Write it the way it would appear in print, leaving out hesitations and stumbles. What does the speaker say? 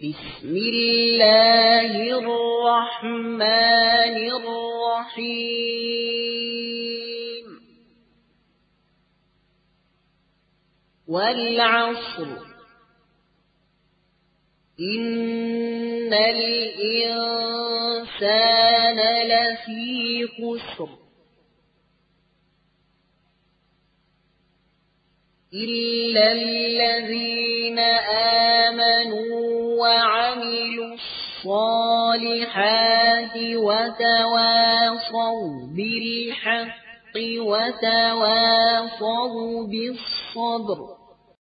بسم الله الرحمن الرحيم والعصر إن الإنسان لفي خسر إلا الذين آمنوا وعملوا الصالحات وتواصوا بالحق وتواصوا بالصبر